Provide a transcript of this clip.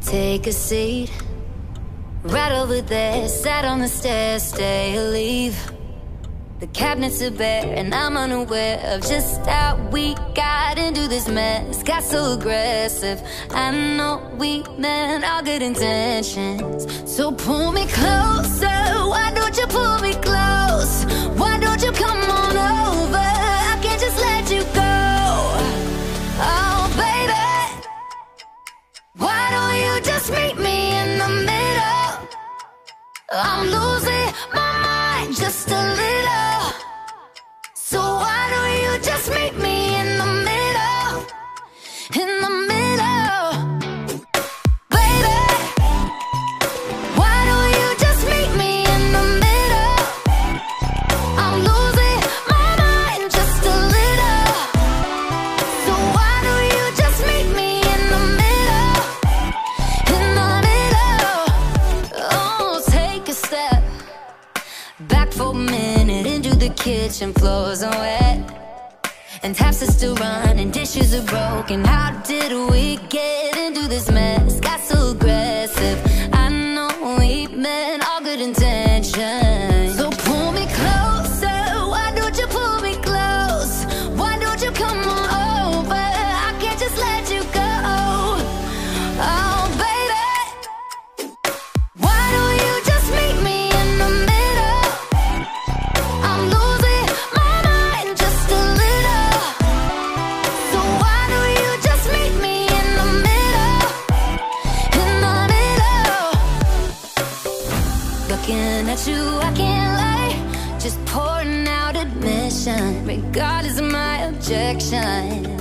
Take a seat right over there, sat on the stairs, stay or leave. The cabinets are bare and I'm unaware of just how we got into this mess. Got so aggressive, I know we meant all good intentions. So pull me closer, why don't you pull me close? Why don't you come on over? I can't just let you go. Oh baby, why don't you just meet me in the middle? I'm losing my mind just a little. So why don't you just meet me in the middle? In the middle. Baby, why don't you just meet me in the middle? I'm losing my mind just a little. So why don't you just meet me in the middle? In the middle. Oh, take a step back for a minute into the kitchen, floors are wet and taps are still running, dishes are broken. How did we get into this mess? Got so aggressive, I know we meant all good intentions. So pull me closer, why don't you pull me close? Why don't you come on over? I can't just let you go. Oh baby, why don't you just meet me in the middle? I'm losing my mind just a little. So why don't you just meet me in the middle? In the middle. Looking at you, I can't lie, just pouring out admission, regardless of my objection.